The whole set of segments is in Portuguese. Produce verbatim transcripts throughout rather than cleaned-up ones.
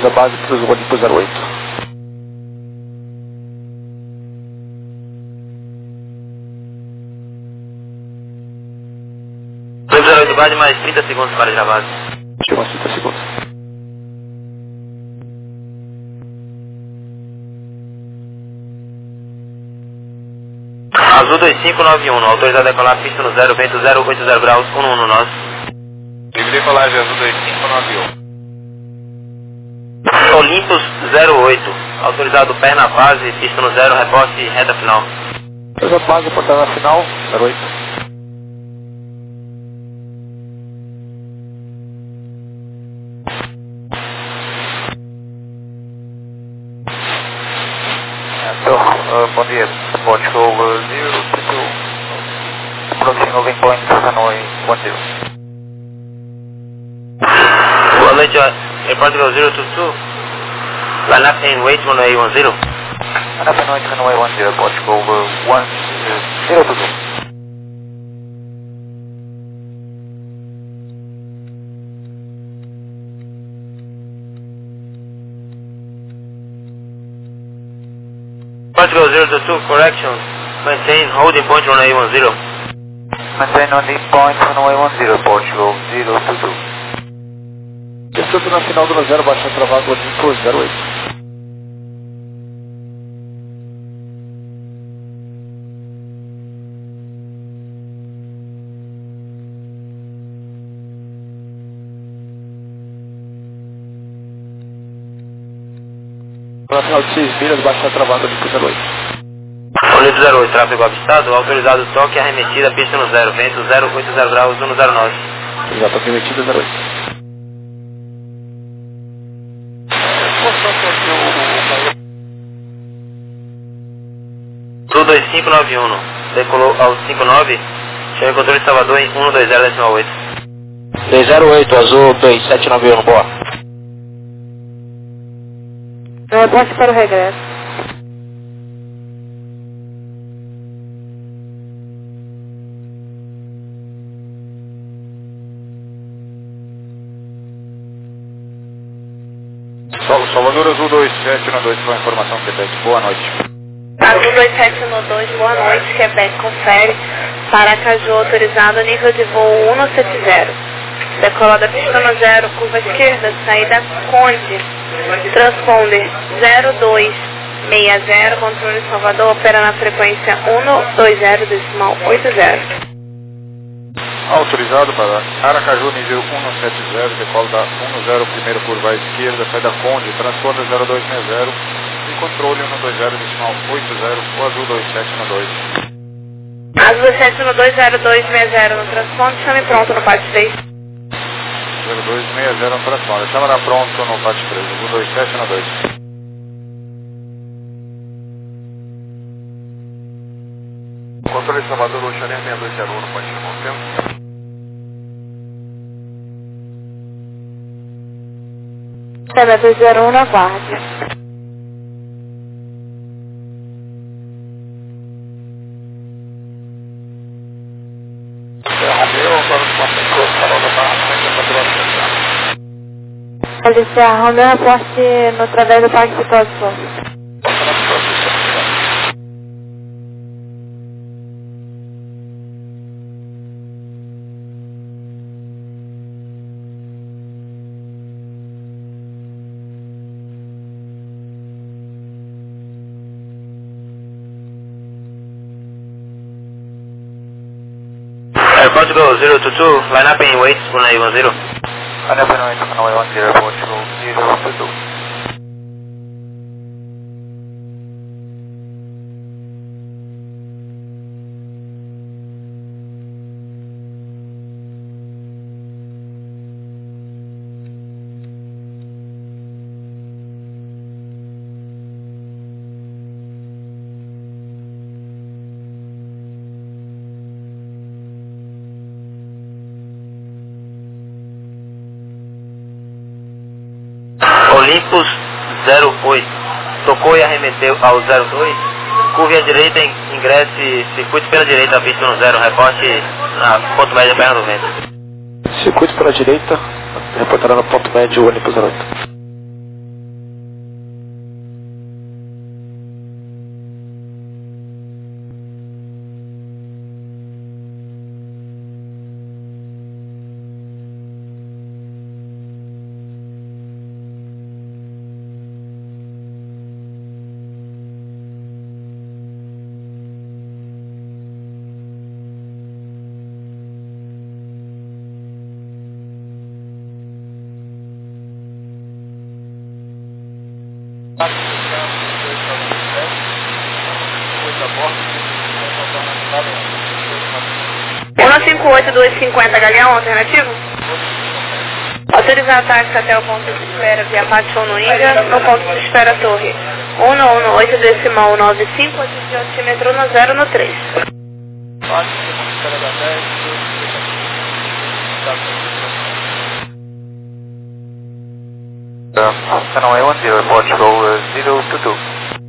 avisa a base para o Olimpo zero oito. zero oito base mais trinta segundos para a base. Chegou a trinta segundos. Azul dois cinco nove um, autorizado a decolar pista no zero, vento zero oito zero graus, um um no nosso. Livre decolagem Azul dois cinco nove um. Olympus zero oito, autorizado pé na base, pista no zero, reporte reta final. Fez a base, portada na final, zero oito. Uh, bom dia, Portugal zero two two, approaching moving point Hanoi one zero. Boa noite, é Portugal zero two two, line up and wait Hanoi one zero. Line up and wait Hanoi one zero, Portugal one zero two two. Portugal zero two two, correction. Maintain holding point runway one zero. Maintain holding point runway one zero, Portugal zero two two. Descanso na final do zero, baixa travado Olimpo zero oito. Na final de seis milhas, baixa travado Olimpo zero oito. Olimpo zero oito, tráfego avistado, autorizado toque, arremetida, pista no zero, vento zero oito zero graus, um zero nove. Já toque arremetida zero oito. Azul dois cinco nove um, decolou ao cinco nove, chama em controle de Salvador em um dois zero decimal oito. três zero oito, Azul dois sete nove um, boa. Reporte para o regresso. Salvador Azul dois sete um dois, com a informação Quebec. Boa noite. Azul dois sete um dois, boa noite, Quebec, confere. Paracaju autorizado, nível de voo um sete zero. Decolada pista no zero, curva esquerda, saída Conde. Transponder zero dois seis zero, controle de Salvador, opera na frequência um dois zero decimal oito zero. Autorizado para Aracaju, nível um sete zero, decola da um zero, primeiro curva à esquerda, sai da Conde, transponder zero dois seis zero, e controle um dois zero decimal oito zero, o Azul dois sete um dois. Azul dois sete um dois, zero dois seis zero no transponder, chame pronto no parte três. zero dois seis zero no transponder, chamará pronto no parte três, Azul dois sete um dois. Controle de Salvador, Oxané seis dois zero um, no parte de tempo. seis dois zero um na guarda. L C A Romeo, reporte no através do Parque Situação. Portugal zero two two, line up and wait runway one zero. Line up and wait runway one zero, Portugal zero two two. Olympus zero oito, tocou e arremeteu ao zero dois, curva à direita, ingresse, circuito pela direita, pista no zero, reporte na ponto médio, perna do vento. Circuito pela direita, reportará no ponto médio, Olimpo zero oito. cinco oito dois cinquenta, Galeão, alternativo? Autorizar táxi até o ponto de espera via Pátio no Índia, no ponto de espera Torre um um oito decimal nove cinco, de altímetro no zero no três. Pátio, espera da dez, Channel A one zero, Portugal zero two two.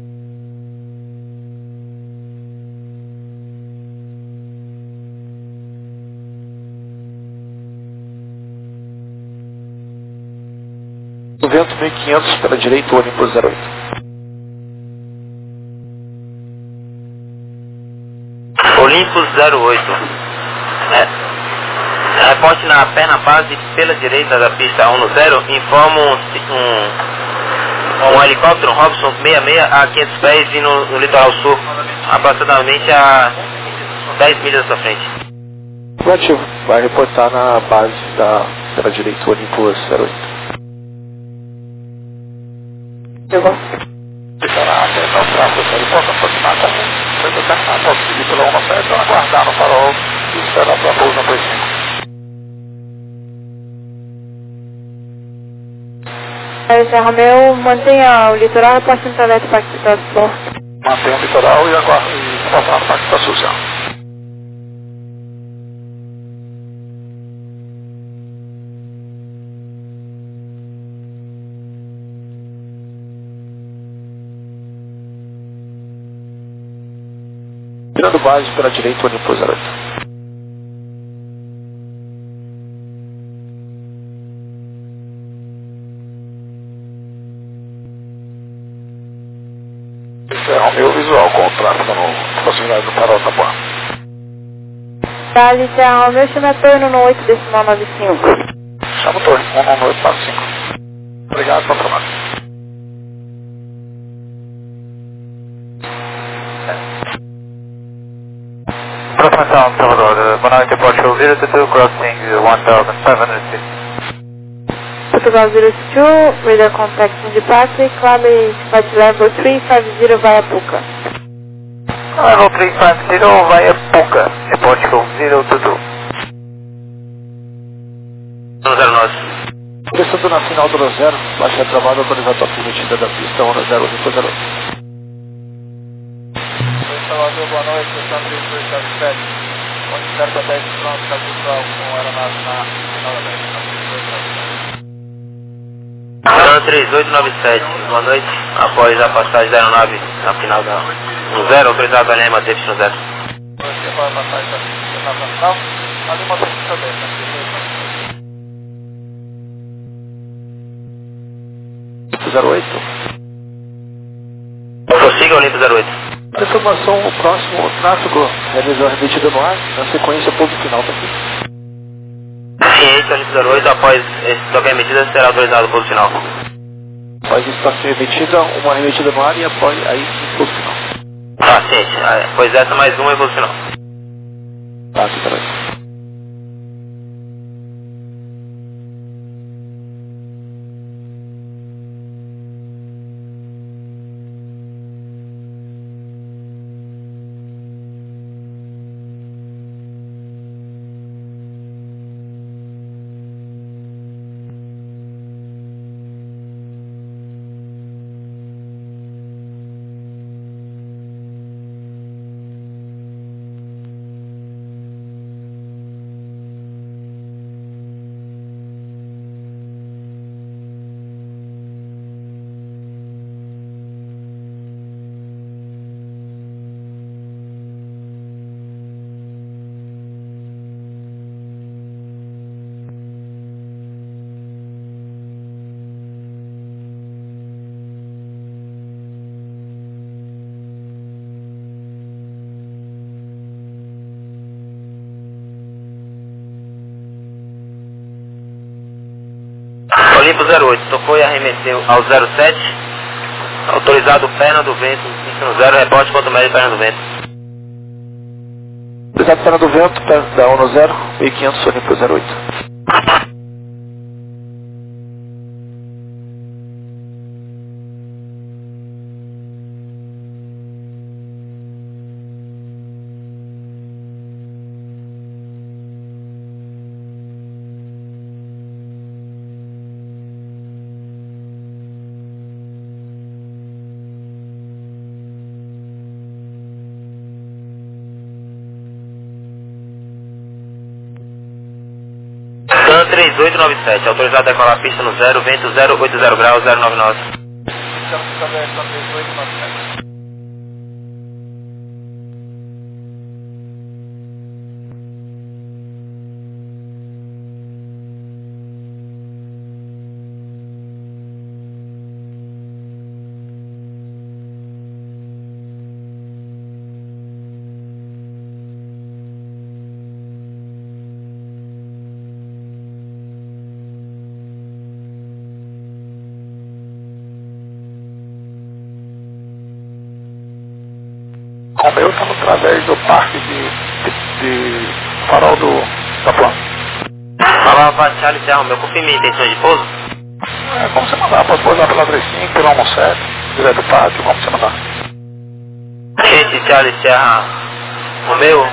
duzentos mil e quinhentos pela direita, Olympus zero oito. Olympus zero oito. É. Reporte na perna base pela direita da pista um zero, informa um, um, um helicóptero, um Robson sessenta e seis a quinhentos pés e no, no litoral sul, aproximadamente a dez milhas da sua frente. Negativo, vai reportar na base da, pela direita, Olympus zero oito. Ficará até o tráfego, ele possa aproximar com foi determinado ao seguir pela um sete, aguardar no farol e esperar para pouso no dois cinco. Zé Romeu, mantenha o litoral e passe no talete para que está bom. Mantenha o litoral e aguardar e passar no Parque da Assunção. Virando base pela direita, Olympus zero oito. Esse é o meu visual com o tráfego no proximidade do farol da Tapuã. Dali, Zé Romeu, chama a torre no oito decimal nove cinco. Chama o torre, um um oito quatro cinco. Obrigado, patronato. Aproximação, Salvador, boa noite, Portugal zero two two, crossing one thousand five hundred fifty. Portugal zero two, radar contact in departure, climb flight level three five zero via Puca. Level three five zero via Puca, Portugal zero two two. zero nove. Prestando na final do zero, baixa travada, autorização permitida da pista um zero, Olympus zero oito. Salvador, boa noite, estamos em dois zero sete, onde espera para dez quilômetros, está visual com aeronave na final da dez. três oito nove sete, boa noite. Após a passagem da aeronave na final da um zero, autorizado a linha manter pista zero. Você vai passar essa pista na final, ali uma pista dez, zero oito. Prossiga Olympus zero oito. A informação, o próximo tráfego realizou a remetida no ar, na sequência, pouso final da pista. Ciente, Olympus zero oito, após esse toque emitida, será autorizado o pouso final. Após isso, está remetida, uma remetida no ar e após aí sim, pouso final. Tá, ciente. Ah, pois essa mais uma e pouso final. Tá, zero oito. Olympus zero oito, tocou e arremeteu ao zero sete, autorizado perna do vento, no zero, reporte ponto médio perna do vento. Autorizado perna do vento, perto da um zero, mil e quinhentos, Olympus zero oito. três oito nove sete, autorizado a decolar a pista no zero, vento zero oito zero graus, zero nove nove. Estamos com a três oito nove sete. O meu estamos através do parque de, de, de farol do Tapuã. Fala para Charlie Serra, meu, confirme a intenção de pouso. É, como você mandar? Pode pousar pela trinta e cinco, pelo um sete, direto do pátio, como você mandar. Gente, Charlie Serra, o meu.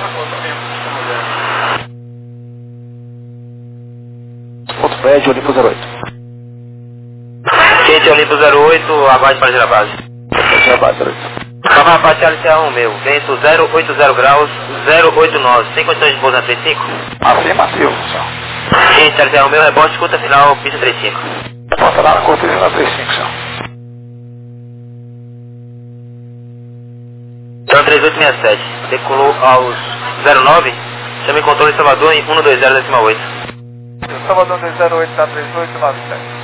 Outro prédio, Olimpo zero oito. Gente, Olimpo zero oito, aguarde para gerar base. Gerar base zero oito. Fala para Charlie Serra, o meu, vento zero oito zero graus, zero oito nove, sem condições de pouso na trinta e cinco? Afirmativo, senhor. Gente, Charlie Serra, o meu, rebote, escuta final, pista trinta e cinco. Bota lá na cortesia na trinta e cinco, senhor. Então três oito seis sete, decolou aos zero nove, chame controle Salvador em cento e vinte decimal oito. Salvador dois zero oito, tá três oito nove sete.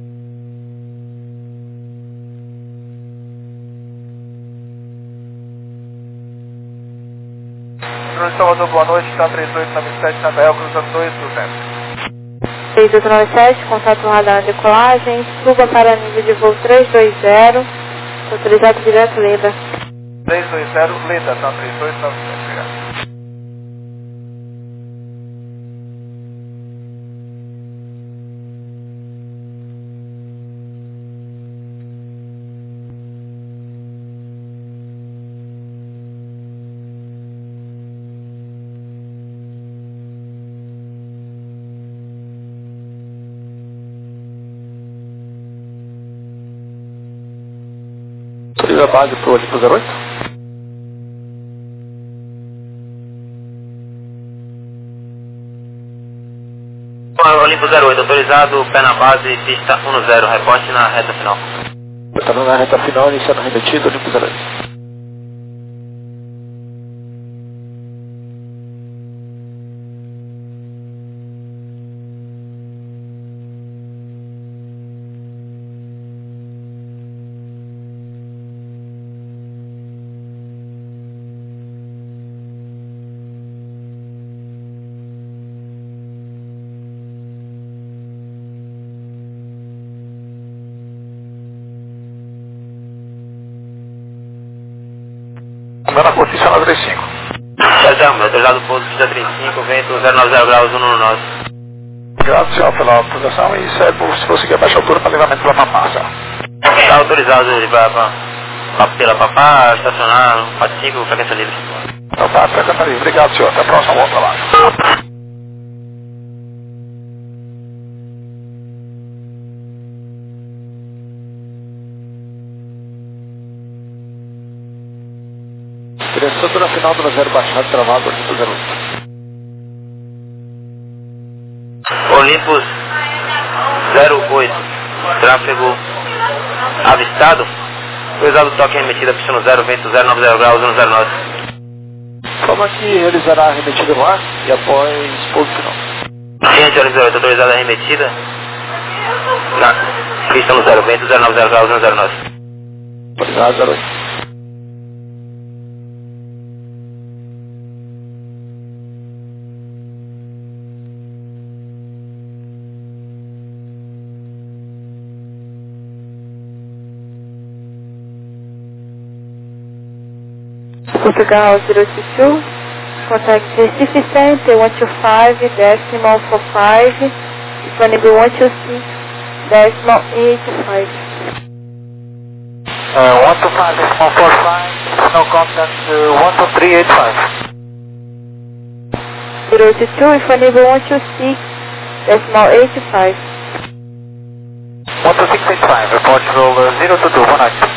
Salvador, boa noite, está três oito nove sete na Bel, cruzando dois duzentos. três oito nove sete, contato radar de decolagem, suba para nível de voo três dois zero, autorizado direto Leda. três dois zero, Leda, tá três oito nove sete, obrigado. Autoriza a base para o Olimpo zero oito. Olimpo zero oito, autorizado, pé na base, pista um zero, reporte na reta final. Estamos na reta final, iniciando remetido, Olimpo zero oito. Andando na cortiça na trinta e cinco. Perdão, autorizado pouso, pista trinta e cinco, vento zero nove zero graus, cento e nove. Obrigado, senhor, pela autorização e segue, se você quer baixar a altura para levantamento pela mamassa. Está autorizado para pela papá, estacionar, quatro cinco, frequência livre. Então tá, frequência livre. Obrigado, senhor. Até a próxima, bom trabalho. Direção na final do zero baixado, travado, Olimpo zero oito. Olympus zero oito, tráfego avistado, autorizado toque remetida, pista no zero, vento zero nove zero graus, um zero nove. Forma que realizará a remetida no ar e após pouso final. Gente, Olympus zero oito, autorizada a remetida, na pista no zero, vento zero nove zero graus, um zero nove. Autorizado zero oito. Portugal zero two two, contact Recife Center one two five decimal four five, disponible one two six decimal eight five. Uh, one two five decimal four five, no contact uh, one two three eight five. zero two two, disponible one two six decimal eight five. one two six eight five, report roll uh, zero two two, boa noite.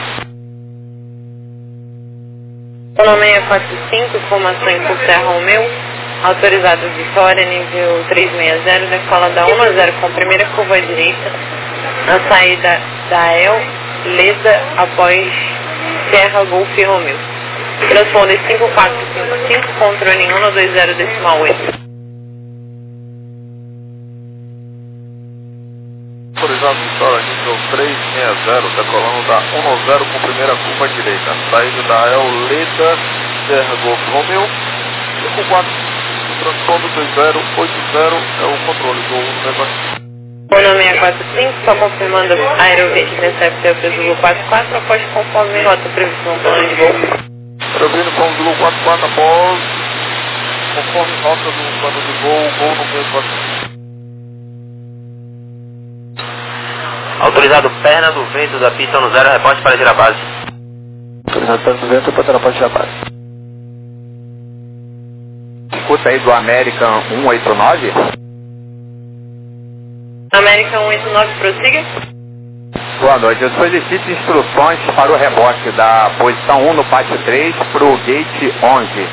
seis quatro cinco, informações por Serra Romeu, Autorizado Vitória, nível trezentos e sessenta, decola da um a zero com primeira curva à direita, na saída da El Leda após Serra Golf Romeo. Transponder cinco quatro cinco cinco, controle um dois zero decimal oito. Autorizado Vitória, nível trezentos e sessenta, decolando da um zero com primeira curva à direita, saída da El Leda Serra Golf Romeo, cinco quatro, transponder dois zero oito zero, é o controle do um Ono seiscentos e quarenta e cinco, só confirmando Aerovente Intercept é o Zulu quarenta e quatro, após conforme rota prevista no plano de voo. Aerovente com o Zulu quarenta e quatro após, conforme rota do plano de voo, voo no mesmo quarenta. Autorizado perna do vento da pista no zero, reporte para girar base. Autorizado perna do vento para reporte girar base. Escuta aí do American cento e oitenta e nove. American cento e oitenta e nove, prossiga. Boa noite, eu solicito instruções para o rebote da posição um no pátio três para o gate onze.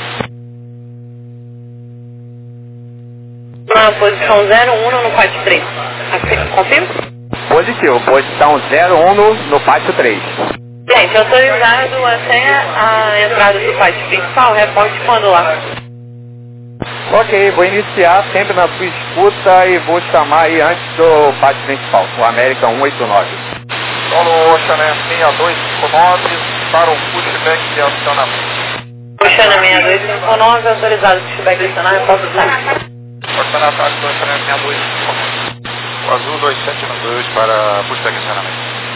Na posição zero um no pátio três. Confirma? Positivo, posição zero um no, no pátio três. Gente, autorizado até a entrada do pátio principal, reporte quando lá. Ok, vou iniciar sempre na sua escuta e vou chamar aí antes do pátio principal, o American cento e oitenta e nove. Solo Oceaner seis dois cinco nove para o pushback de acionamento. Oceaner seis dois cinco nove, autorizado pushback de acionar, reporte táxi. Portando ataque do Oceaner seis dois cinco nove. O Azul dois sete dois para pushback de acionamento.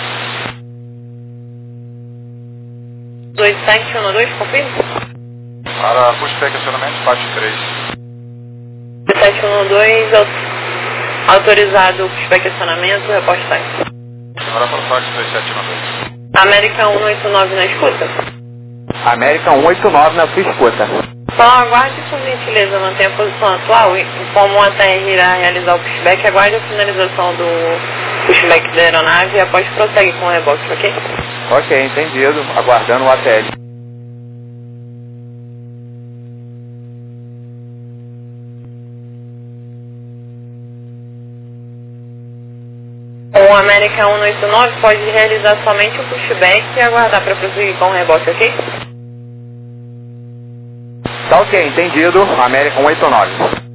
dois sete um dois, confirma? Para pushback de acionamento, pátio três. dois sete um dois, autorizado pushback de acionamento, reporte táxi. Agora para o táxi dois sete um dois. American cento e oitenta e nove na escuta. American cento e oitenta e nove na sua escuta. Só aguarde por gentileza, mantenha a posição atual e como a T R irá realizar o pushback, aguarde a finalização do pushback da aeronave e após prossegue com o rebote, ok? Ok, entendido. Aguardando o A T L. O American cento e oitenta e nove pode realizar somente o pushback e aguardar para prosseguir com o rebote, ok? Tá ok, entendido. American cento e oitenta e nove.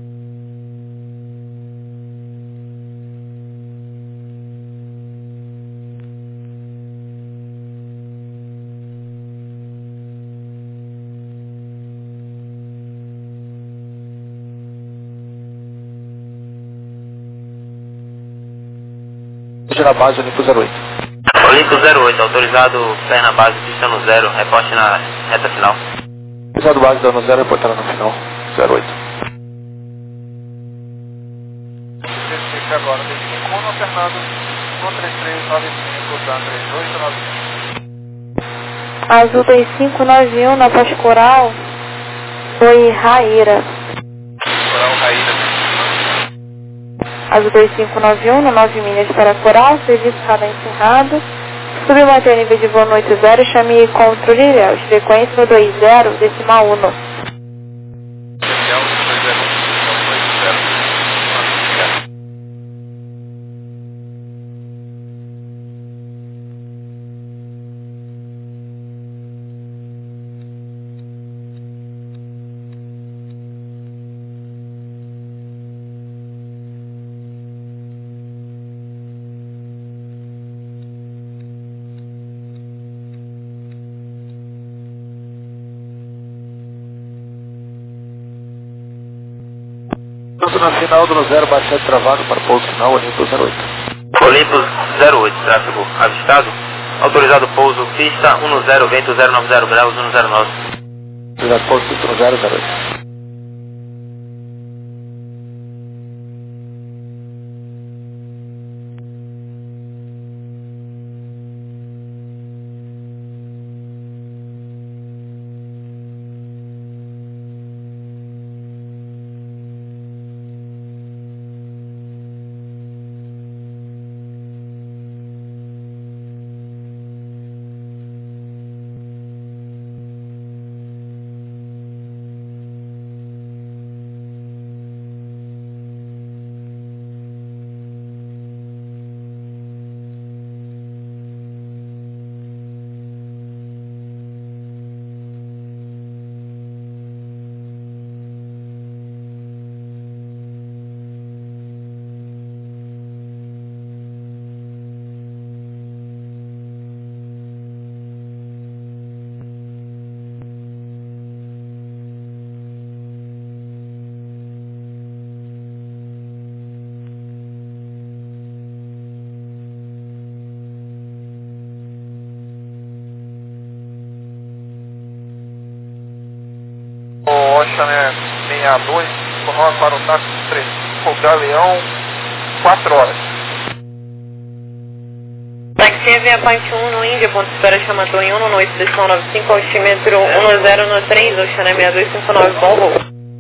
Girar base Olimpo zero oito. Olimpo zero oito, autorizado perna base, pista no zero, reporte na reta final. Autorizado base dando zero, reportando no final. zero oito. Esse agora, destino Uno Fernando, um três três nove cinco, Dan três oito nove cinco. Azul dois cinco nove um na Paz Coral, foi Raíra. Coral Raíra. Azul dois cinco nove um no nove milhas para Coral, serviço radar encerrado. Submanter nível de voo no oito zero, chame controle Ilhéus, frequência no dois zero, decimal um. Na final do zero, bastante travado para pouso final, Olimpo zero oito. Olimpo zero oito, tráfego avistado. Autorizado pouso, pista um zero, vento zero nove zero graus, um zero nove. Autorizado pouso, pista no zero zero oito. Ocean seis dois cinco nove para o táxi três cinco Galeão, quatro horas. Taxi via Ponte um no Índia, ponto de espera chama Torre um no oito, decisão nove cinco, altímetro um zero no três, Ocean seis dois cinco nove, bom voo.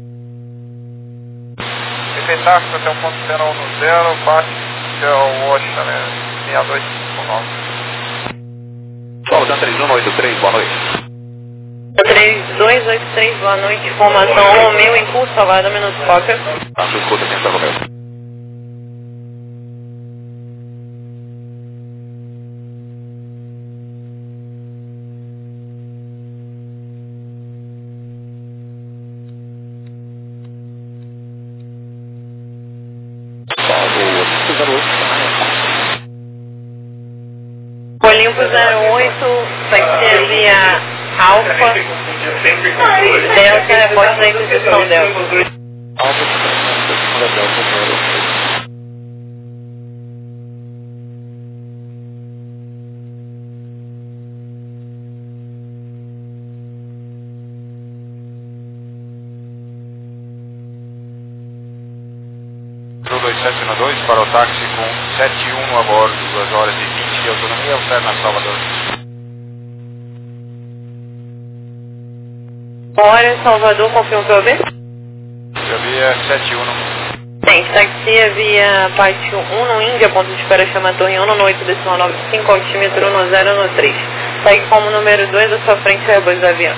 Táxi até o ponto de espera um zero, bate que é o Ocean seis dois cinco nove. Paulo, da três um oito três, boa noite. três dois oito três, boa noite, informação Romeu em curso, aguarda um minuto, Fokker. A sua escuta, tenta, Romeu. Olimpo zero oito, taxi via Alfa, Delta, reporte da Inquisição Delta. Alfa, Delta, dois sete um dois para o táxi com sete um a bordo, duas horas e vinte de autonomia, alterna Salvador. Hora, Salvador, confirma o P O V? P O V é sete um. Tem, taxi via Parte um no Índia, ponto de espera chama Torre um no oito, decisão nove cinco, altímetro um zero no três. Segue como número dois da sua frente, Airbus Avião.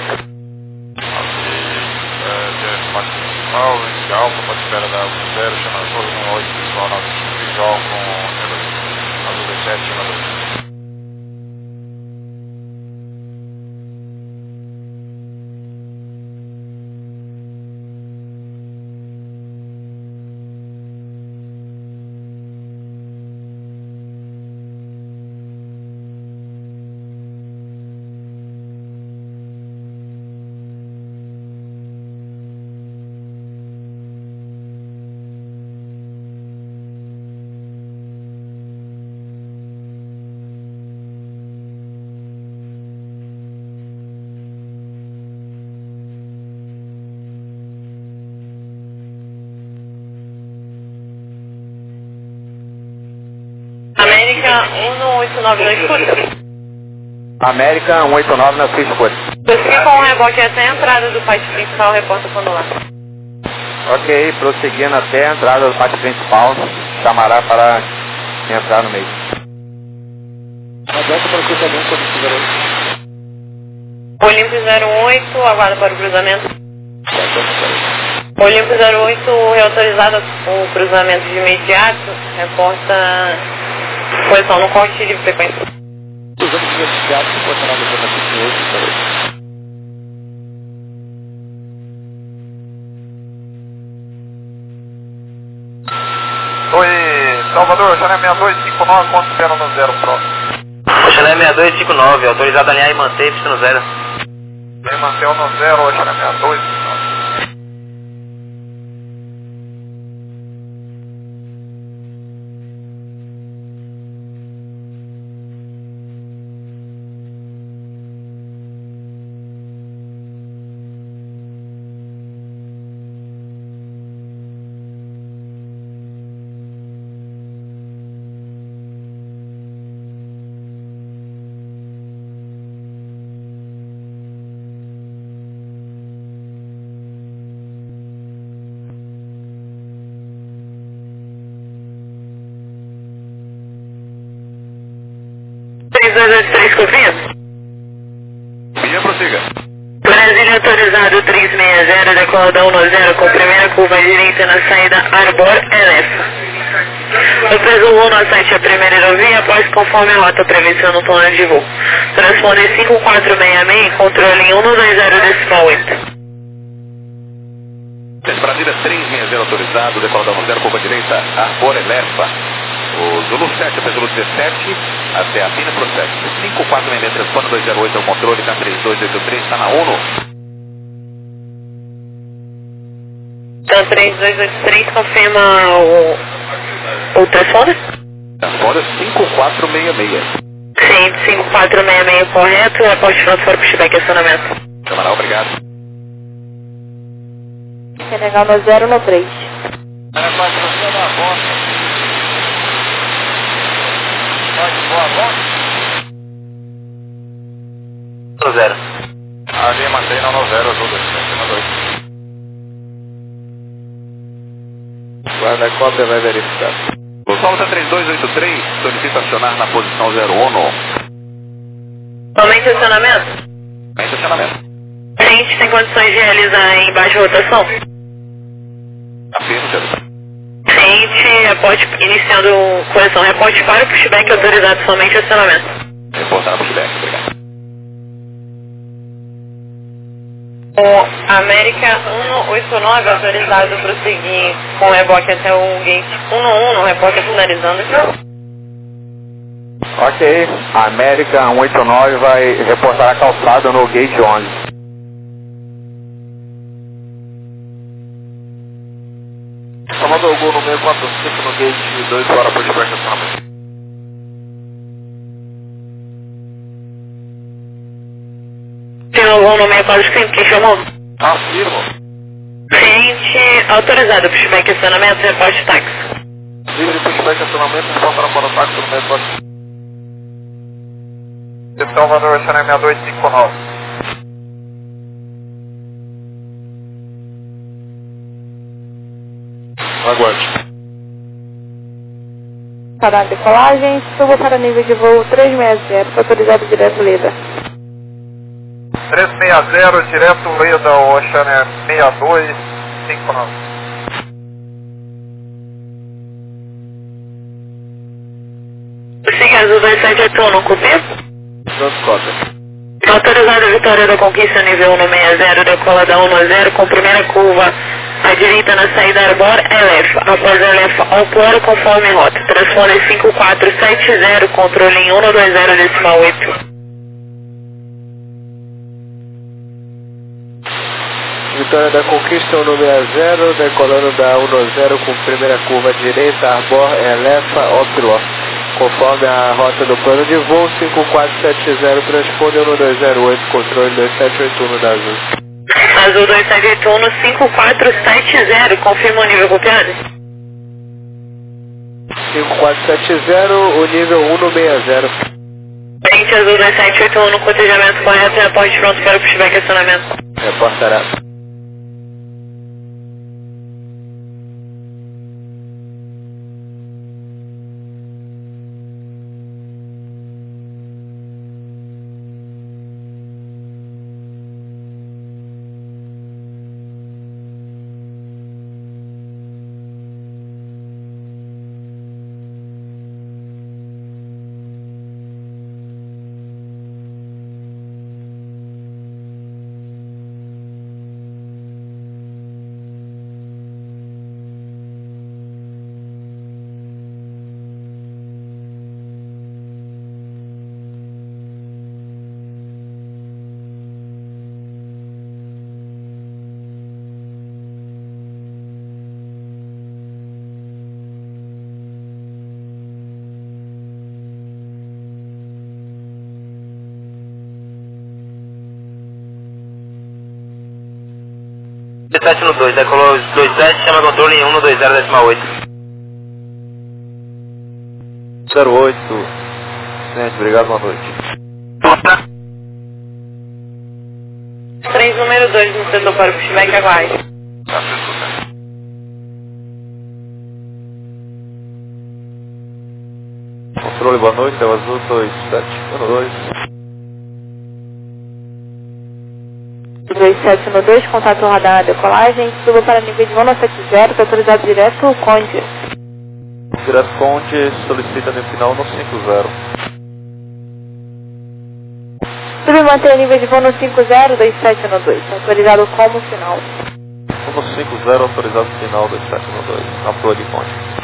Principal, inicial, para a espera da um zero, chama Torre um oito, pessoal nove cinco, visual com azul dois sete um dois. América um oito nove na escuta. América um oito nove na sua escuta. Prosseguir com o rebote até a entrada do pátio principal, reporta quando lá. Ok, prosseguindo até a entrada do pátio principal, chamará para entrar no meio. Aberto para o cruzamento quando estiver aí. Olimpo zero oito, aguarda para o cruzamento. Olimpo zero oito, reautorizado o cruzamento de imediato, reporta posição no corte de frequência. Cruzamento de imediato, proporcionado a zona vinte e oito, talvez. Oi, Salvador, Chanel seis dois cinco nove, quanto espera no zero próximo? Chanel seis dois cinco nove, autorizado a alinhar e manter pista no zero. Vem manter no zero, Chanel seis dois cinco nove. três dois oito três, confia? Via, prossiga. Brasília autorizado três seis zero, decoladão no zero com primeira curva direita na saída Arbor L F. Eu fiz o voo no site a primeira aerovia após conforme a rota prevista no plano de voo. Transponder cinco quatro seis seis, controle em um dois zero decimal oito. Brasília três seis zero autorizado, decoladão no zero, curva direita, Arbor L F. O Zulu sete, o Zulu dezessete, até a Pina Process. cinco quatro seis seis, transponder dois zero oito ao controle, está três dois oito três, está na ONU. Então três dois oito três, confirma o, o telefone? Transponder cinco quatro seis seis. Sim, cinco quatro seis seis, correto, reporte pronto para o pushback e acionamento. Camarada, obrigado. Senegal no zero no três. Era patrocínio da bosta. Pode boa bosta? No zero. Ali mantém no zero, azul dois sete um dois. Guarda cópia vai verificar. O Salta três dois oito três solicita acionar na posição zero um. Somente acionamento? Em estacionamento. A gente tem condições de realizar em baixa rotação? Afirmo, senhor. Frente, reporte iniciando correção, reporte para o pushback autorizado somente acionamento. Reportar pushback, obrigado. O América um oito nove autorizado a prosseguir com o reboque até o gate um um no reporte finalizando. Ok, a América um oito nove vai reportar a calçada no gate onze. Salvador Gol no seis quatro cinco no gate dois para pushback acionamento. Tem algum no meio quadro cinco, quem chamou? Afirmo. Frente autorizado, pushback acionamento, reporte táxi. Livre pushback acionamento, responderá para o táxi no seis quatro cinco. Salvador, acionamento dois cinco nove. Aguarde. Para a decolagem, suba para nível de voo trezentos e sessenta, autorizado direto Leda. trezentos e sessenta, direto Leda, Ocean seis dois cinco nove. Sim, azul dois sete oito um, não copia? Pronto, cópia. Autorizada a Vitória da Conquista nível um sessenta, decola da um zero com primeira curva à direita na saída Arbor, L F. Após L F, Alporo conforme rota. Transponder cinco quatro sete zero, controle em um dois zero decimal oito. Vitória da Conquista um sessenta, decolando da um zero com primeira curva à direita, Arbor, L F, Opiló. Conforme a rota do plano de voo, cinco quatro sete zero, transponder um dois zero oito, controle dois sete oito um da Azul. Azul dois sete oito um no cinco quatro sete zero, confirma o nível copiado? cinco quatro sete zero, o nível um sessenta. Frente Azul dois sete oito um no cotejamento correto, reporte pronto para o pushback acionamento. Reportará. sete no dois, decolou dois sete, chama controle em um dois zero decimal oito. zero oito. Gente, obrigado, boa noite. três número dois no setor para o pushback, aguarde. Controle, boa noite, é o Azul dois sete um dois. dois sete um dois, contato radar decolagem, suba para nível de voo setenta, autorizado direto Conde. Direto Conde, solicita no final no cinco zero. Sube manter nível de voo no cinco zero, dois sete um dois, autorizado como final. No cinco zero, autorizado final dois sete um dois, na Flor de Conde.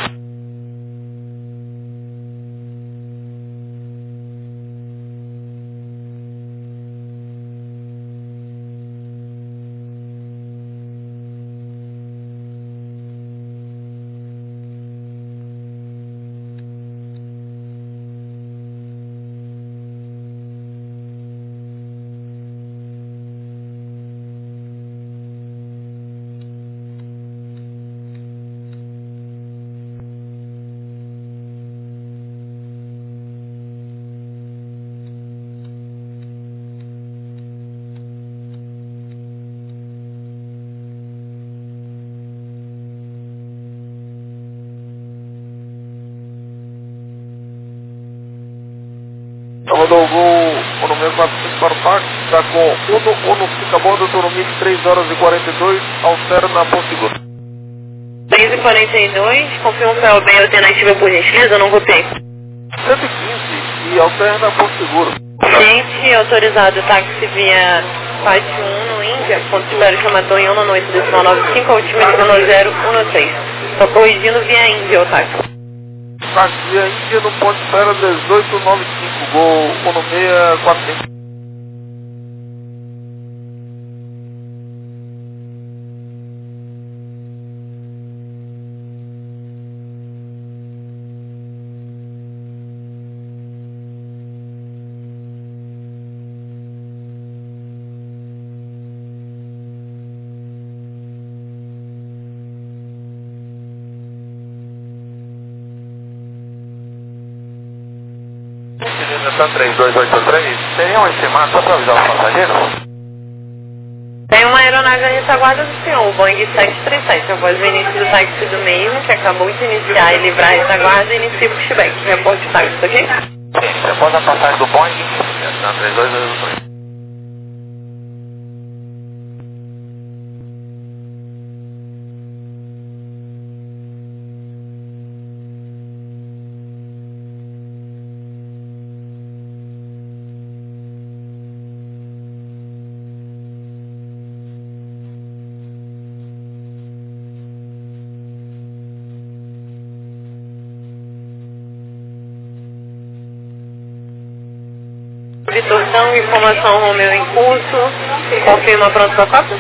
Rodou o gol Onomia quatro cinco para o táxi, está com Uno, Uno fica a bordo do Onomia três horas e quarenta e dois, altera na Porto Seguro. três e quarenta e dois, confirma o P O B alternativa por gentileza, eu não votei. cento e quinze e altera na Porto Seguro. Gente, autorizado táxi via Faixa um no Índia, ponto de espera chamatou em um noite decimal noventa e cinco, a última de zero um seis. Estou corrigindo via Índia o táxi. Táxi via Índia no ponto de espera dezoito noventa e cinco, gol Onomia quatro cinco. três dois oito três, seria um estimado só para avisar os passageiros? Tem uma aeronave na retaguarda do senhor, o Boeing sete três sete, após o início do táxi do mesmo, que acabou de iniciar e livrar a retaguarda, inicia o pushback. Reporte de táxi, tá aqui? Sim, depois da passagem do Boeing, na três dois oito três. Vitorção, informação Romeu em curso, confirma pronto para cópia?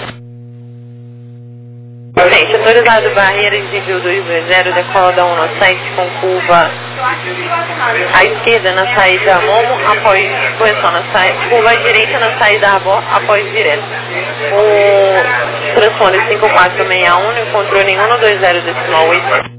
Gente, autorizado barreira de desvio dois dois zero, decola da um sete com curva à esquerda na saída Momo, após correção na saída, curva à direita na saída Arbor, após direto. O transponder cinco quatro seis um, no controle em um dois zero decimal oito.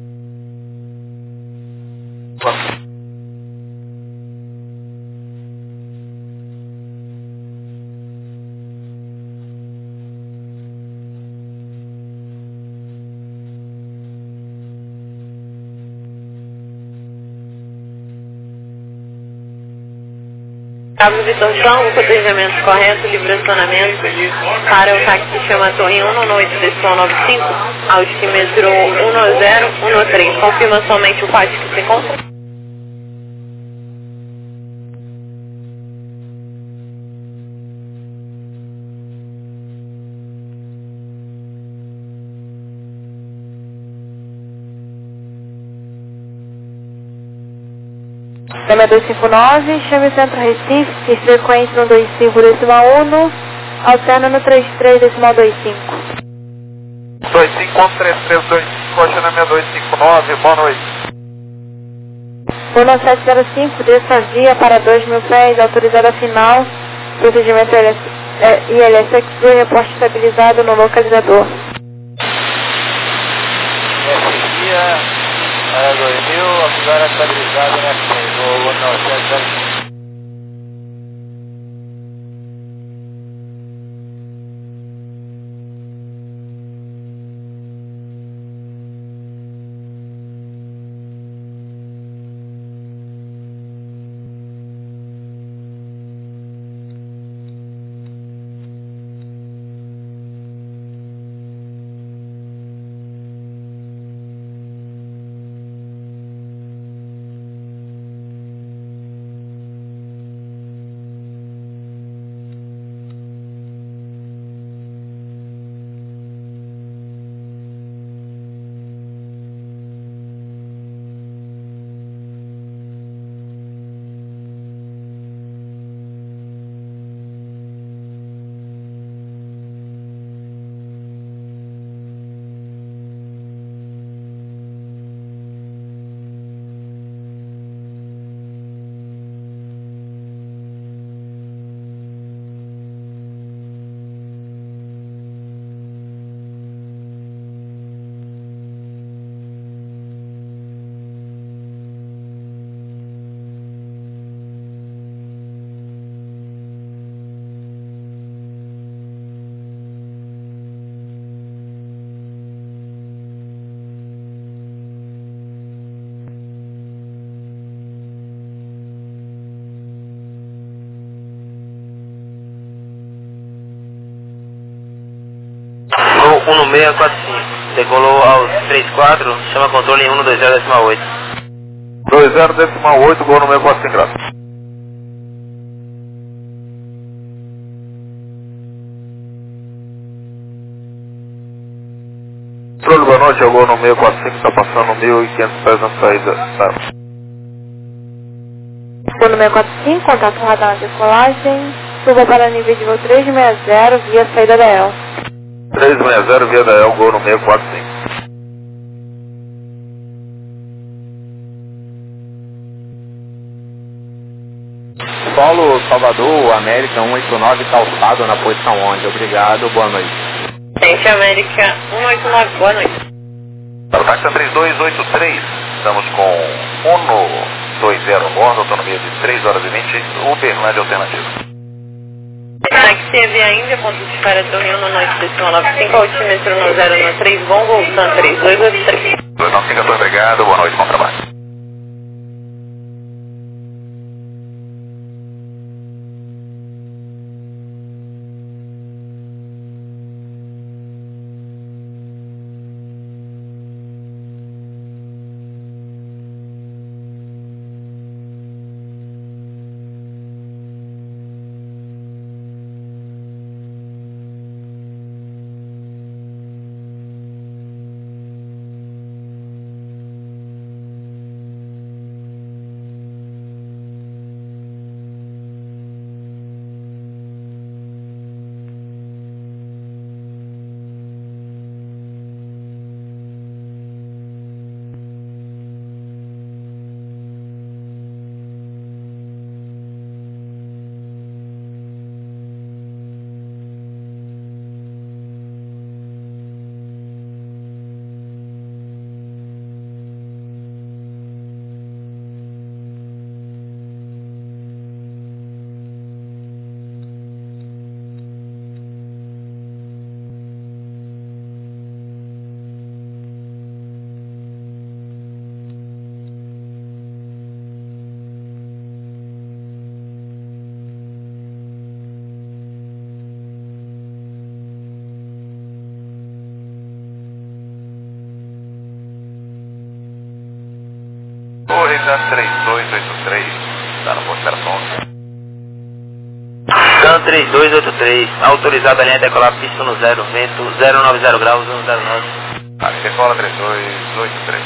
Cabo Vitorção, o cotejamento correto, livre acionamento para o táxi que chama Torre um oito decimal noventa e cinco, altímetro um zero um três. Confirma somente o pátio que se encontra. Tema dois cinco nove, chame o centro Recife, frequência no dois cinco decimal um, alterna no trinta e três decimal vinte e cinco. dois cinco um três três dois cinco, acionamento dois cinco nove, boa noite. Uno sete zero cinco, desça via para dois mil pés, autorizada final, procedimento I L S X D, reporte estabilizado no localizador. Esse dia, para dois mil, agora estabilizado na frente, no Uno sete zero cinco. um seis quatro cinco. Decolou aos trinta e quatro, chama controle em um dois zero decimal oito. dois zero decimal oito, gol no seis quatro cinco graus. Controle, boa noite, é o gol no seis quatro cinco, está passando mil e quinhentos pés na saída. Tá. Gol no seis quatro cinco, contato radar na decolagem, suba para nível de voo trezentos e sessenta via saída da E L. trezentos e sessenta via da E L, gol no seis quatro cinco. Solo Salvador, América um oito nove, calçado na posição onde? Obrigado, boa noite. Gente, América um oito nove, boa noite. Para o táxi três dois oito três, estamos com Uno dois zero a bordo, autonomia de três horas e vinte, Uberlândia alternativa. Táxi via Índia, ponto de espera Torre Uno, noite decimal nove cinco, altímetro no zero no três, bom, voltando três dois oito três. dois nove cinco, obrigado, boa noite, bom trabalho. Torreta três dois oito três, está no posto onze. Tan três dois oito três, autorizada a linha decolar pista no zero, vento zero nove zero graus, um zero nove. Aqui decola três dois oito três.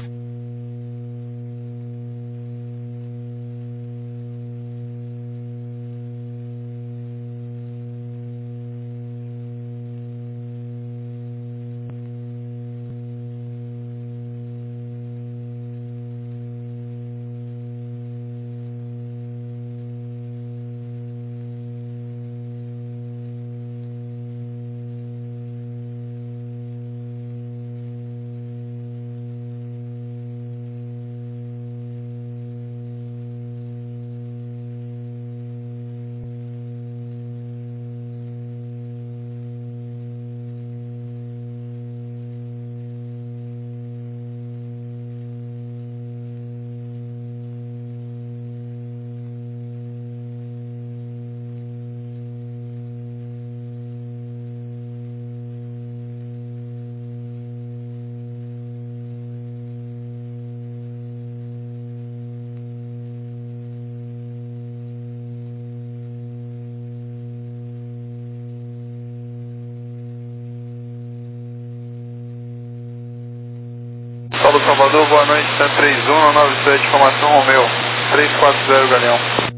Paulo Salvador, boa noite, Tan três um nove sete, formação Romeu, três quatro zero Galeão.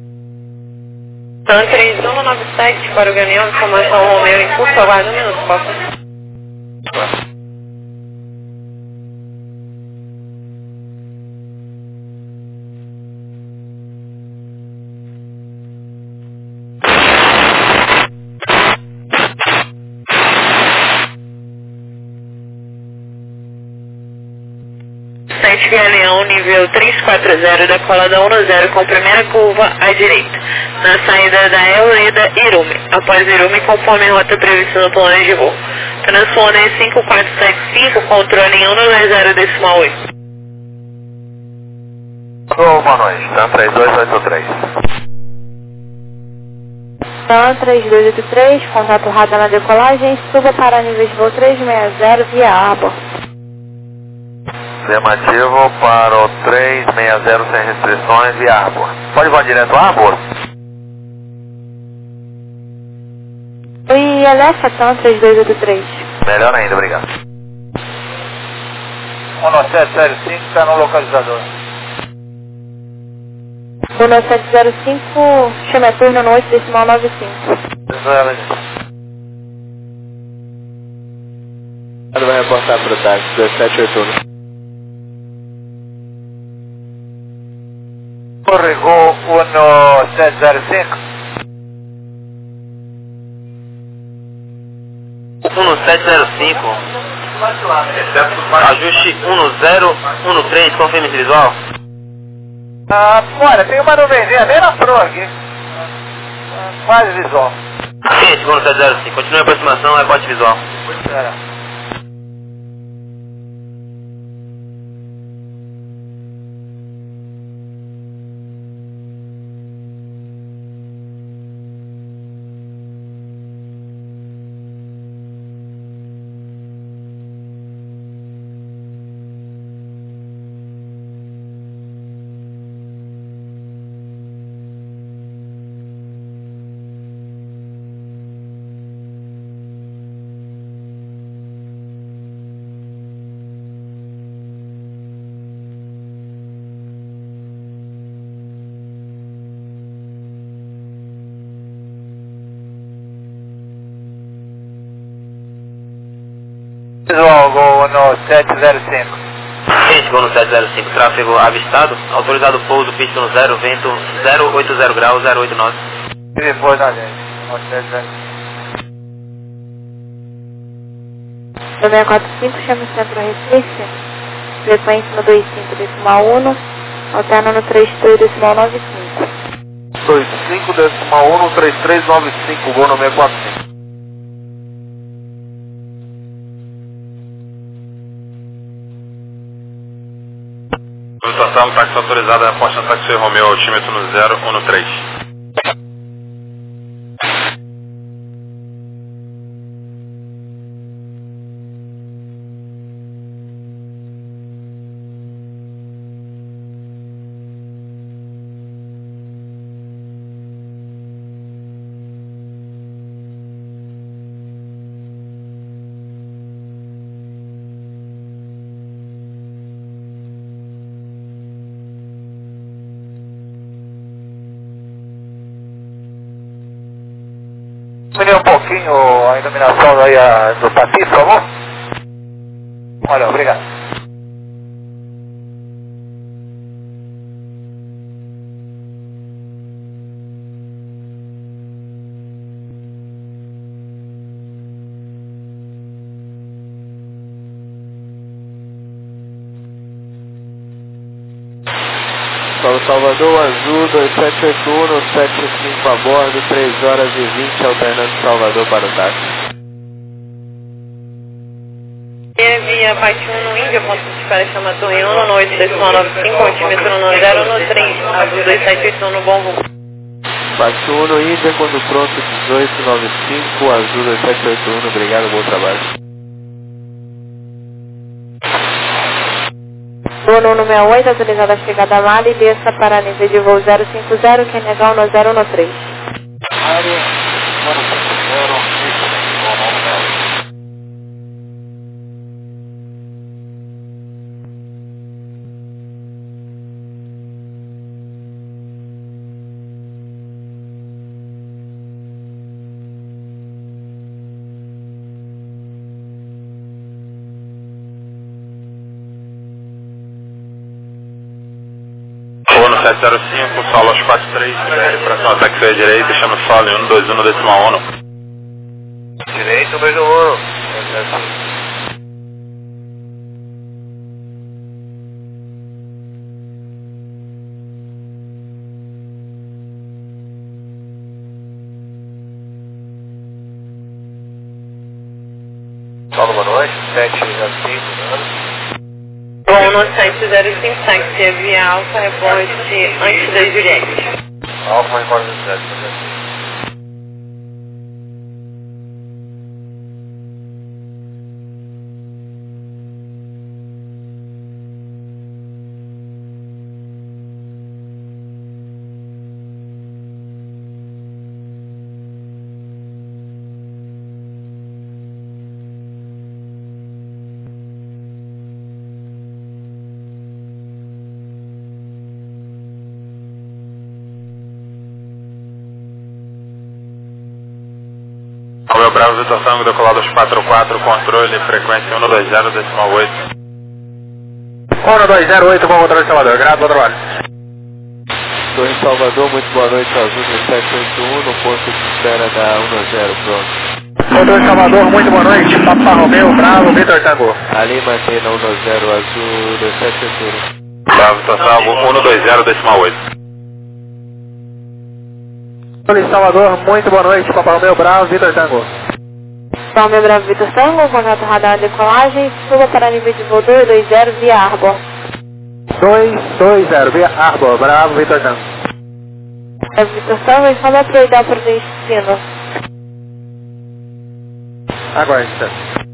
Tan três um nove sete para o Galeão, formação Romeu em curso, aguarde um minuto, posso? Galeão, nível três quatro zero, decola da um zero com primeira curva à direita, na saída da Euleda Irume, após Irume conforme a rota prevista no plano de voo. Transponder cinco quatro sete cinco, controle em um dois zero decimal oito. Boa noite, Tan três dois oito três. TAM três dois oito três, contato radar na decolagem, suba para nível de voo trezentos e sessenta via Arbor. Afirmativo para o trezentos e sessenta sem restrições via Arbor. Pode voar direto a Arbor? E Alexa, TAM três dois oito três. Melhor ainda, obrigado. um nove sete zero cinco está no localizador. um nove sete zero cinco, chama turno no oito decimal nove cinco. Vai reportar para o táxi, dezessete oito um. Corregou um sete zero cinco. um sete zero cinco. Ajuste um zero um três, confirme esse visual. Ah, olha, tem uma nuvenzinha bem na proa aqui. Ah, quase visual. Sim, segundo sete zero cinco. Continue a aproximação, reporte visual. É. Visual, Gol no sete zero cinco. Sim, segundo sete zero cinco. Tráfego avistado. Autorizado pouso, pista no zero, vento zero oito zero graus, zero oito nove. E depois na gente. No sete zero cinco. seis quatro cinco, chama o centro Recife. Frequência no dois cinco decimal um, alterna no trinta e dois decimal noventa e cinco. dois cinco decimal um, trinta e três noventa e cinco, Gol no seis quatro cinco. Total, táxi autorizado, aposta no táxi Romeo, altímetro no zero um três. Diminuir um pouquinho a iluminação aí a, do Pati, por favor. Olha, obrigado. Paulo Salvador, Azul, dois sete oito um, sete cinco a bordo, três horas e vinte, alternando Salvador para o táxi. Via Pati um no Índia, ponto de espera chama Torre um, no oito decimal noventa e cinco, altímetro no zero um três, Azul dois sete oito um no bom voo. Pati um no Índia, quando pronto, dezoito noventa e cinco, Azul dois sete oito um, obrigado, bom trabalho. Voo no número oito, autorizada a chegada a Mali, desça para nível de voo zero cinco zero, que é legal no zero um três. Área zero cinco zero, sete zero cinco, solo aos quatro três, pressão ataque feia direita, chama solo em um dois um decimal um. Direito, dois um. Só boa noite, sete zero cinco. Bom, no sete zero cinco, táxi via Alfa, reporte antes da Juliette. Alfa, reporte sete. Bravo, Vitor Tango, decolado aos quatro quatro, controle, frequência um dois zero, decimal oito. um dois zero oito com controle de Salvador, grado, bom trabalho. Estou em Salvador, muito boa noite, Azul sete oito um, no ponto de espera da um zero, pronto. Controle de Salvador, muito boa noite, Papa Romeu, Bravo, Vitor Tango. Ali mantém na um zero, Azul sete oito um. Bravo, Vitor Tango, um dois zero, decimal oito. Controle de Salvador, muito boa noite, Papa Romeu, Bravo, Vitor Tango. Papa Romeu, Bravo, Vitor Tango, contato radar decolagem, suba para nível de voo dois dois zero via Arbor. dois dois zero, via Arbor, Bravo, Vitor Tango. Bravo, Vitor Tango, informa para o para o destino. Aguarde, senhor.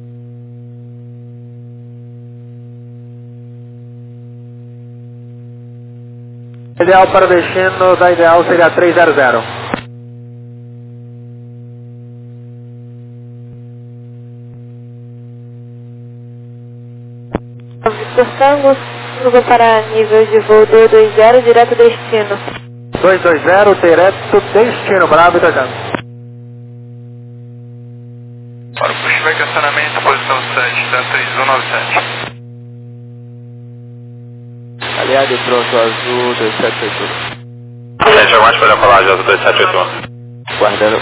Ideal para o destino da Ideal seria três zero zero. Vitor Tango, suba para nível de voo dois dois zero, direto destino. dois dois zero, direto destino, Bravo, Vitor Tango. Para o pushback, acionamento, posição sete, da três um nove sete. Aliado pronto, Azul dois sete oito um. Gente, aguarde para decolagem, Azul dois sete oito um. Guardando.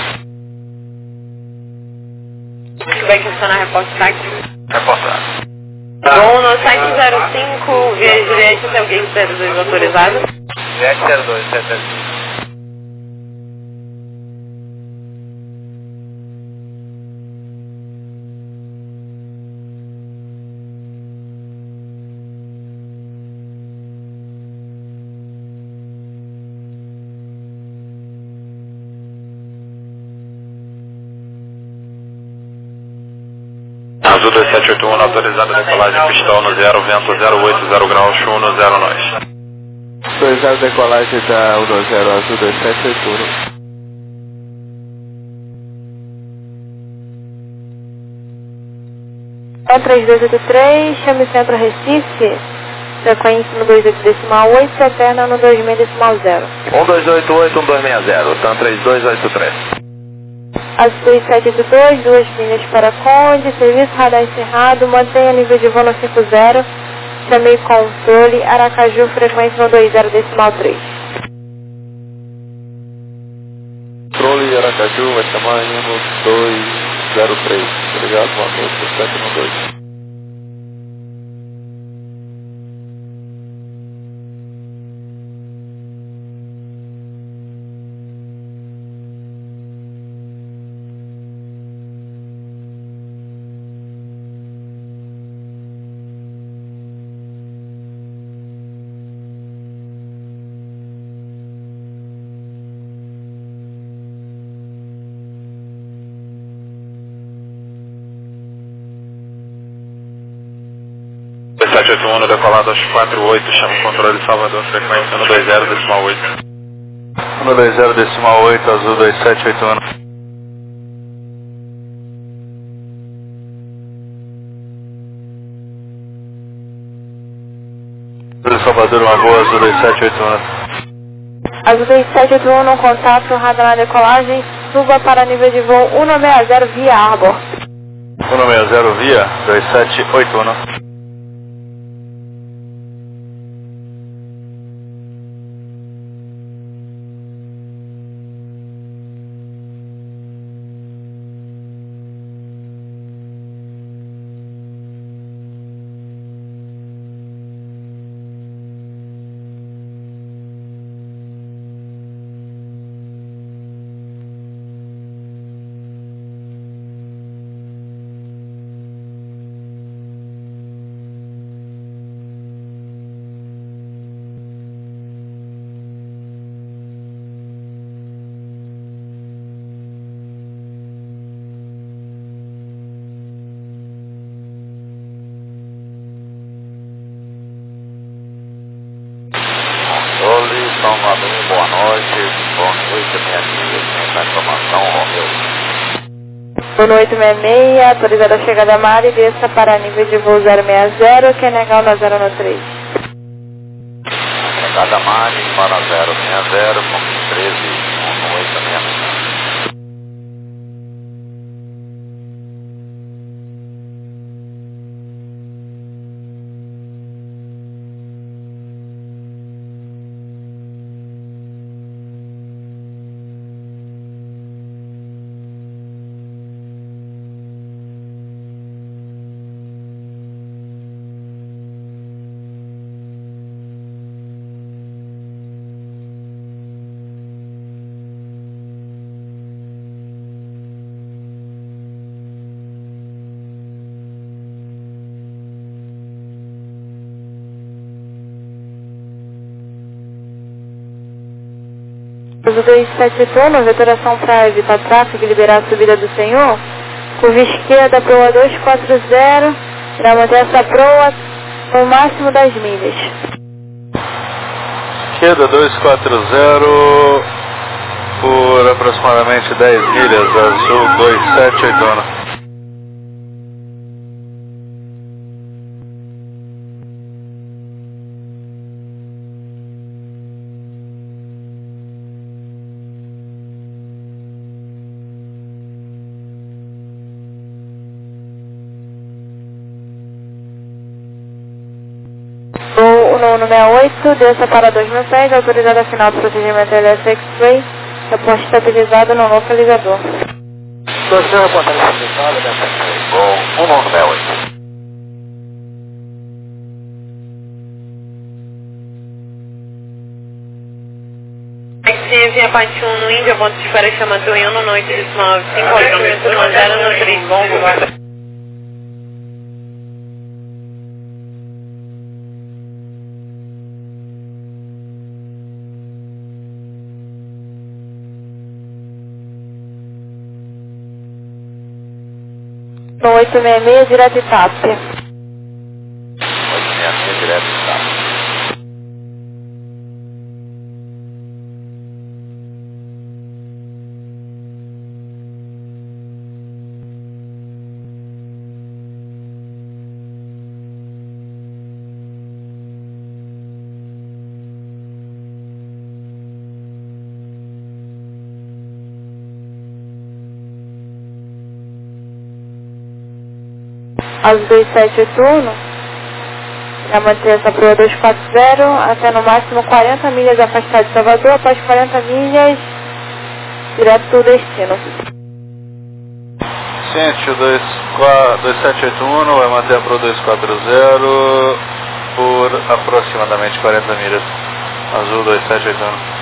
Pushback, acionar reporte táxi. Reportado. Voo no sete zero cinco, via Juliette, tem alguém zero dois autorizado? Juliette zero dois, sete zero cinco. Azul dois sete oito um, autorizado a decolagem, pistão no zero, vento zero oito zero graus, um zero nós. Autorizado decolagem da um zero, Azul dois sete oito um. Então três dois oito três, chame centro Recife, frequência no dois oito decimal oito, eterna no dois seis decimal zero. um dois oito oito, um dois seis zero, TAM três dois oito três. As dois sete oito dois, duas milhas para Conde, serviço radar encerrado, mantenha nível de voo no cinco zero, chamei controle, Aracaju, frequência no dois zero decimal três. Controle Aracaju, vai chamar em um dois zero três. Obrigado, boa noite, sete um dois. sete oito um, decolado aos quatro oito, chama o controle de Salvador, frequência no dois zero decimal oito. um dois zero decimal oito, Azul dois sete oito um. Salvador, uma boa, Azul dois sete oito um. Azul dois sete oito um, no contato, radar na decolagem, suba para nível de voo um seis zero via Arbor. um seis zero via dois sete oito um. Salvador, boa noite, boa noite, minha amiga, essa informação, Romeu. Boa noite, seis seis seis, autorizada a chegada a Mari, desça para nível de voo zero seis zero, que é negar na zero um três. Chegada Mari para zero seis zero, com treze, boa noite, minha amiga. Uso dois sete oito um, vetoração para evitar tráfego e liberar a subida do senhor. Curva esquerda, proa dois quatro zero, irá manter essa proa no máximo das milhas. Esquerda dois quatro zero, por aproximadamente dez milhas, azul dois sete oito um. No sessenta e oito, desça para dois mil pés, autorizada final do procedimento L S X-Ray, reposto estabilizado no localizador. dois mil reportado estabilizado, L S X-Ray, com um nove sessenta e oito. Via parte um no Índia, ponto de espera chamado em um no noite de nove cinco oito um zero no três, bom. No oito seis seis, direto Itap. oito seis seis, direto Itap. Aos dois sete oito um, irá manter essa proa dois quatro zero até no máximo quarenta milhas afastado de Salvador, após quarenta milhas, direto do destino. Ciente, dois sete oito um, vai manter a proa dois quatro zero por aproximadamente quarenta milhas, azul dois sete oito um.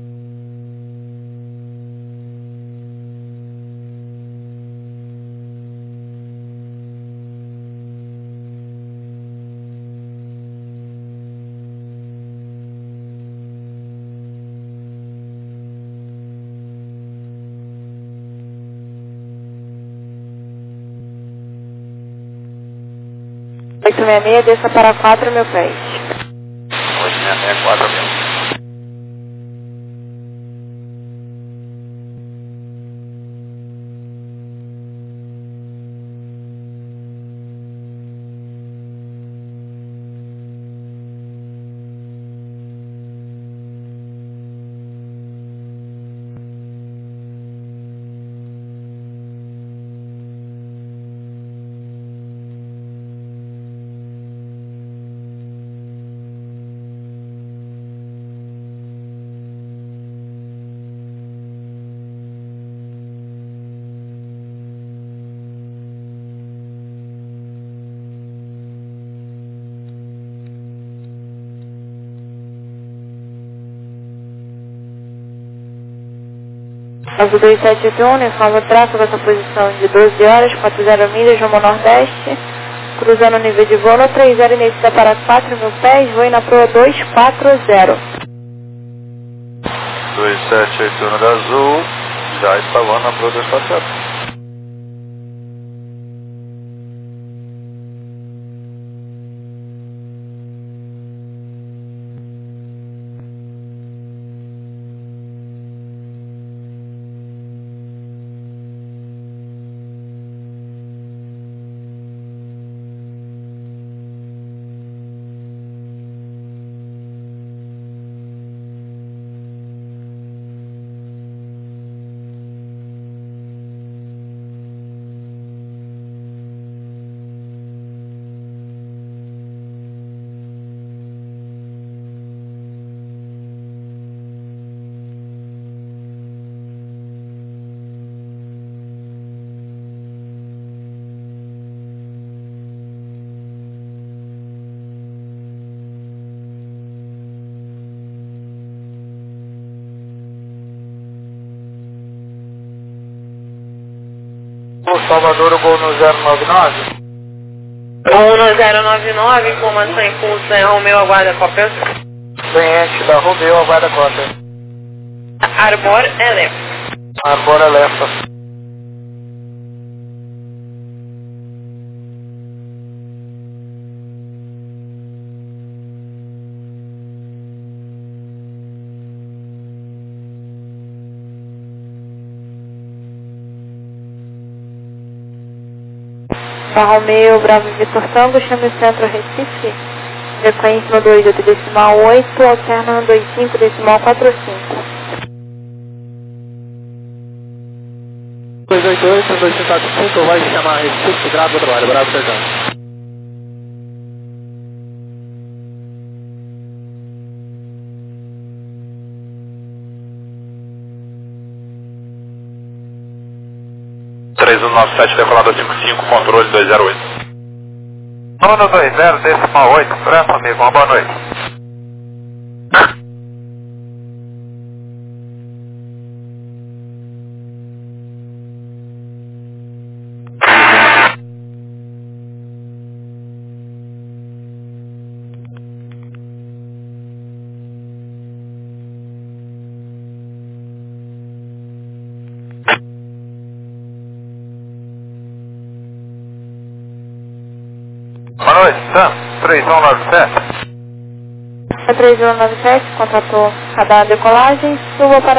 oito seis seis, desça para quatro mil pés. oito seis seis, quatro mil. Azul dois sete oito um, informa o tráfego, essa posição de doze horas, quarenta milhas, rumo ao nordeste, cruzando o nível de voo no três zero, início para quatro mil pés, voo na proa dois quatro zero. dois sete oito um da Azul, já está voando na proa dois quatro zero. Salvador, o gol no zero nove nove. um no zero nove nove, informação em curso, é Romeu, aguarda cópia. Cliente da Romeu, aguarda cópia. Arbor Elef. Arbor Elef. Romeo, Bravo Vitor Tango, chame o centro Recife, frequência no dois oito decimal oito, alterna no dois cinco decimal quatro cinco. dois oito oito, dois cinco quatro cinco, vai chamar Recife, grave o trabalho, Bravo Sertão. três um nove sete, decolador cinco cinco, controle dois zero oito. um dois zero decimal oito, França, amigo, uma boa noite. Boa noite, Sam, três um nove sete. três um nove sete, contratou radar decolagem, suba para